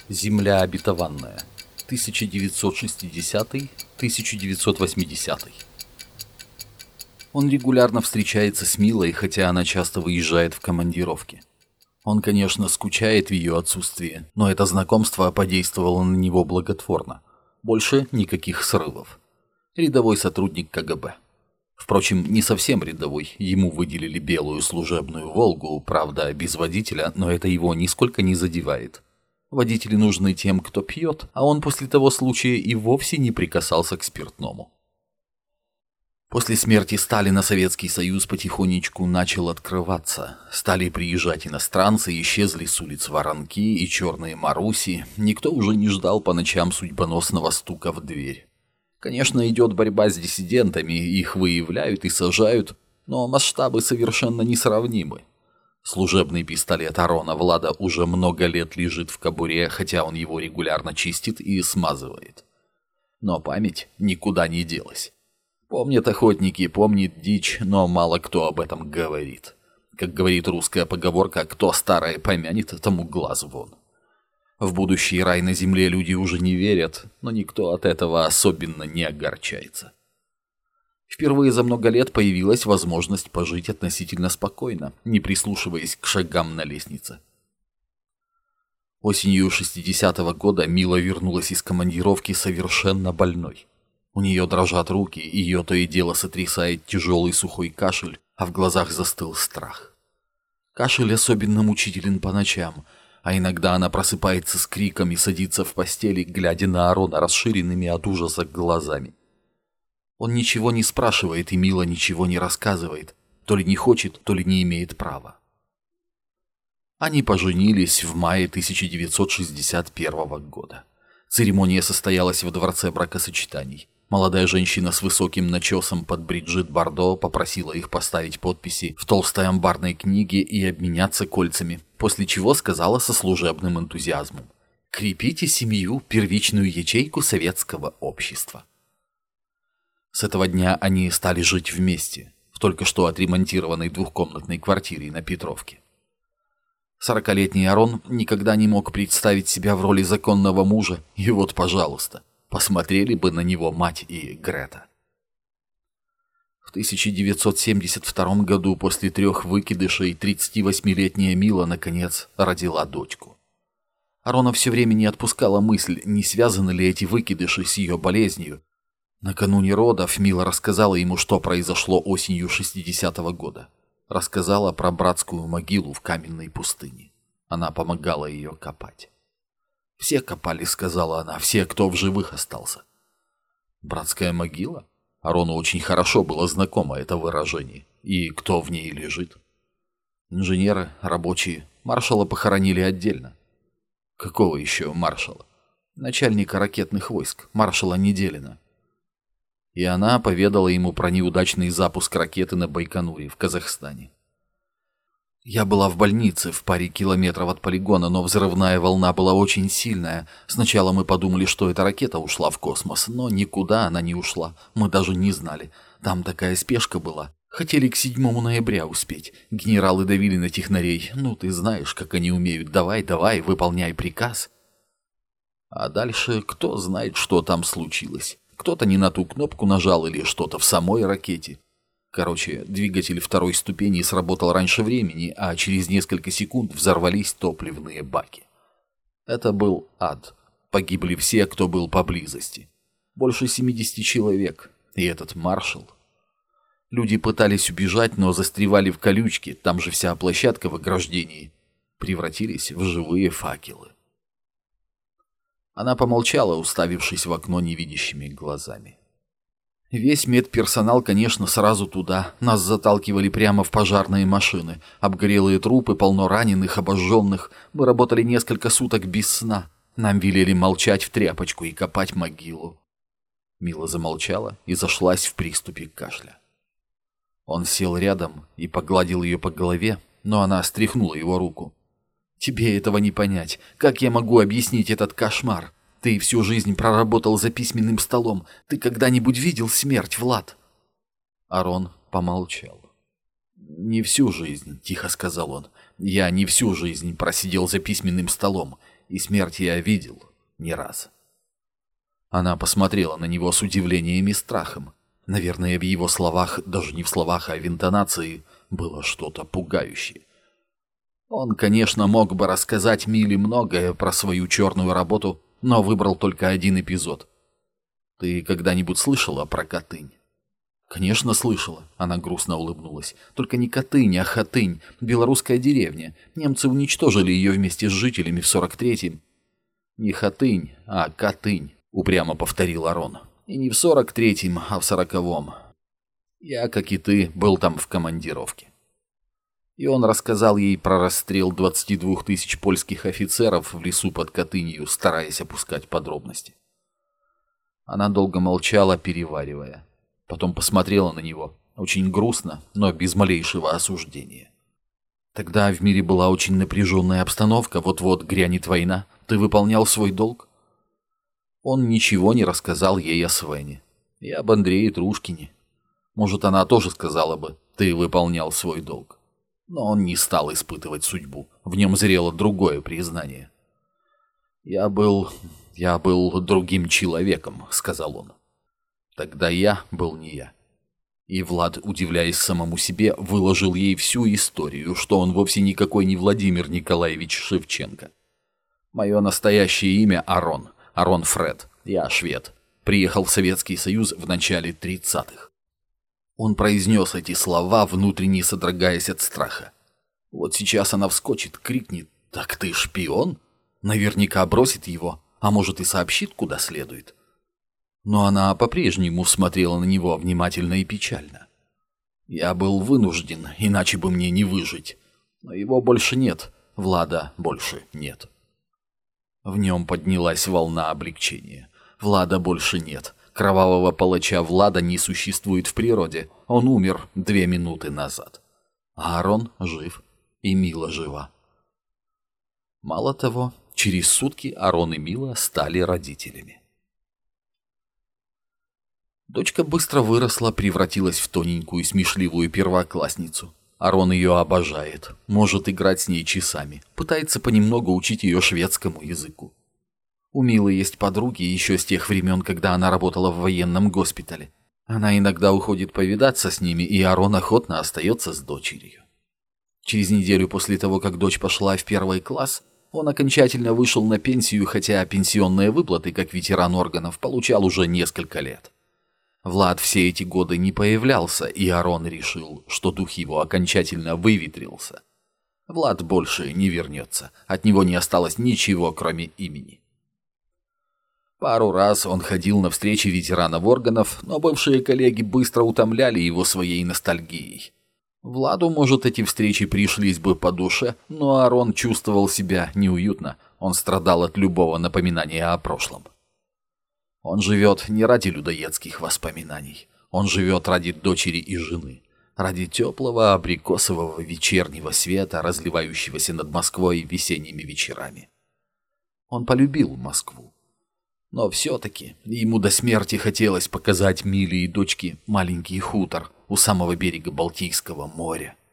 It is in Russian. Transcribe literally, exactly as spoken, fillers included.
Земля обетованная. тысяча девятьсот шестидесятый — тысяча девятьсот восьмидесятый. Он регулярно встречается с Милой, хотя она часто выезжает в командировки. Он, конечно, скучает в ее отсутствии, но это знакомство подействовало на него благотворно. Больше никаких срывов. Рядовой сотрудник ка гэ бэ. Впрочем, не совсем рядовой, ему выделили белую служебную «Волгу», правда, без водителя, но это его нисколько не задевает. Водители нужны тем, кто пьет, а он после того случая и вовсе не прикасался к спиртному. После смерти Сталина Советский Союз потихонечку начал открываться. Стали приезжать иностранцы, исчезли с улиц воронки и черные Маруси. Никто уже не ждал по ночам судьбоносного стука в дверь. Конечно, идет борьба с диссидентами, их выявляют и сажают, но масштабы совершенно несравнимы. Служебный пистолет Арона Влада уже много лет лежит в кобуре, хотя он его регулярно чистит и смазывает. Но память никуда не делась. Помнят охотники, помнит дичь, но мало кто об этом говорит. Как говорит русская поговорка, кто старое помянет, тому глаз вон. В будущий рай на земле люди уже не верят, но никто от этого особенно не огорчается. Впервые за много лет появилась возможность пожить относительно спокойно, не прислушиваясь к шагам на лестнице. Осенью шестидесятого года Мила вернулась из командировки совершенно больной. У нее дрожат руки, ее то и дело сотрясает тяжелый сухой кашель, а в глазах застыл страх. Кашель особенно мучителен по ночам, а иногда она просыпается с криком и садится в постели, глядя на Арона расширенными от ужаса глазами. Он ничего не спрашивает, и Мила ничего не рассказывает, то ли не хочет, то ли не имеет права. Они поженились в мае тысяча девятьсот шестьдесят первого года. Церемония состоялась во дворце бракосочетаний. Молодая женщина с высоким начесом под Бриджит Бардо попросила их поставить подписи в толстой амбарной книге и обменяться кольцами, после чего сказала со служебным энтузиазмом: «Крепите семью, первичную ячейку советского общества». С этого дня они стали жить вместе, в только что отремонтированной двухкомнатной квартире на Петровке. Сорокалетний Арон никогда не мог представить себя в роли законного мужа, и вот, пожалуйста, посмотрели бы на него мать и Грета. В тысяча девятьсот семьдесят втором году после трех выкидышей тридцативосьмилетняя Мила, наконец, родила дочку. Арона все время не отпускала мысль, не связаны ли эти выкидыши с ее болезнью. Накануне родов Мила рассказала ему, что произошло осенью шестидесятого года. Рассказала про братскую могилу в каменной пустыне. Она помогала ее копать. «Все копали», — сказала она, — «все, кто в живых остался». «Братская могила?» Арону очень хорошо было знакомо это выражение. И кто в ней лежит? Инженеры, рабочие. Маршала похоронили отдельно. Какого еще маршала? Начальника ракетных войск, маршала Неделина. И она поведала ему про неудачный запуск ракеты на Байконуре в Казахстане. «Я была в больнице в паре километров от полигона, но взрывная волна была очень сильная. Сначала мы подумали, что эта ракета ушла в космос, но никуда она не ушла. Мы даже не знали. Там такая спешка была. Хотели к седьмому ноября успеть. Генералы давили на технарей. Ну, ты знаешь, как они умеют. Давай, давай, выполняй приказ». А дальше кто знает, что там случилось. Кто-то не на ту кнопку нажал или что-то в самой ракете. Короче, двигатель второй ступени сработал раньше времени, а через несколько секунд взорвались топливные баки. Это был ад. Погибли все, кто был поблизости. Больше семидесяти человек. И этот маршал. Люди пытались убежать, но застревали в колючке, там же вся площадка в ограждении. Превратились в живые факелы. Она помолчала, уставившись в окно невидящими глазами. Весь медперсонал, конечно, сразу туда. Нас заталкивали прямо в пожарные машины. Обгорелые трупы, полно раненых, обожженных. Мы работали несколько суток без сна. Нам велели молчать в тряпочку и копать могилу. Мила замолчала и зашлась в приступе кашля. Он сел рядом и погладил ее по голове, но она стряхнула его руку. «Тебе этого не понять. Как я могу объяснить этот кошмар? Ты всю жизнь проработал за письменным столом. Ты когда-нибудь видел смерть, Влад?» Арон помолчал. «Не всю жизнь», — тихо сказал он. «Я не всю жизнь просидел за письменным столом. И смерть я видел не раз. Она посмотрела на него с удивлением и страхом. Наверное, в его словах, даже не в словах, а в интонации, было что-то пугающее. Он, конечно, мог бы рассказать Миле многое про свою черную работу, но выбрал только один эпизод. «Ты когда-нибудь слышала про Катынь?» «Конечно, слышала», — она грустно улыбнулась. «Только не Катынь, а Хатынь, белорусская деревня. Немцы уничтожили ее вместе с жителями в сорок третьем». «Не Хатынь, а Катынь», — упрямо повторил Арон. «И не в сорок третьем, а в сороковом. Я, как и ты, был там в командировке». И он рассказал ей про расстрел двадцати двух тысяч польских офицеров в лесу под Катынью, стараясь опускать подробности. Она долго молчала, переваривая. Потом посмотрела на него, очень грустно, но без малейшего осуждения. «Тогда в мире была очень напряженная обстановка, вот-вот грянет война. Ты выполнял свой долг?» Он ничего не рассказал ей о Свене и об Андрее Трушкине. Может, она тоже сказала бы: «Ты выполнял свой долг». Но он не стал испытывать судьбу. В нем зрело другое признание. «Я был... я был другим человеком», — сказал он. «Тогда я был не я». И Влад, удивляясь самому себе, выложил ей всю историю, что он вовсе никакой не Владимир Николаевич Шевченко. «Мое настоящее имя Арон. Арон Фред. Я швед. Приехал в Советский Союз в начале тридцатых». Он произнес эти слова, внутренне содрогаясь от страха. Вот сейчас она вскочит, крикнет: «Так ты шпион?» Наверняка бросит его, а может и сообщит, куда следует. Но она по-прежнему смотрела на него внимательно и печально. «Я был вынужден, иначе бы мне не выжить. Но его больше нет, Влада больше нет». В нем поднялась волна облегчения. Влада больше нет. Кровавого палача Влада не существует в природе. Он умер две минуты назад. А Арон жив, и Мила жива. Мало того, через сутки Арон и Мила стали родителями. Дочка быстро выросла, превратилась в тоненькую смешливую первоклассницу. Арон ее обожает, может играть с ней часами, пытается понемногу учить ее шведскому языку. У Милы есть подруги еще с тех времен, когда она работала в военном госпитале. Она иногда уходит повидаться с ними, и Арон охотно остается с дочерью. Через неделю после того, как дочь пошла в первый класс, он окончательно вышел на пенсию, хотя пенсионные выплаты, как ветеран органов, получал уже несколько лет. Влад все эти годы не появлялся, и Арон решил, что дух его окончательно выветрился. Влад больше не вернется, от него не осталось ничего, кроме имени. Пару раз он ходил на встречи ветеранов органов, но бывшие коллеги быстро утомляли его своей ностальгией. Владу, может, эти встречи пришлись бы по душе, но Арон чувствовал себя неуютно, он страдал от любого напоминания о прошлом. Он живет не ради людоедских воспоминаний, он живет ради дочери и жены, ради теплого абрикосового вечернего света, разливающегося над Москвой весенними вечерами. Он полюбил Москву. Но все-таки ему до смерти хотелось показать Миле и дочке маленький хутор у самого берега Балтийского моря.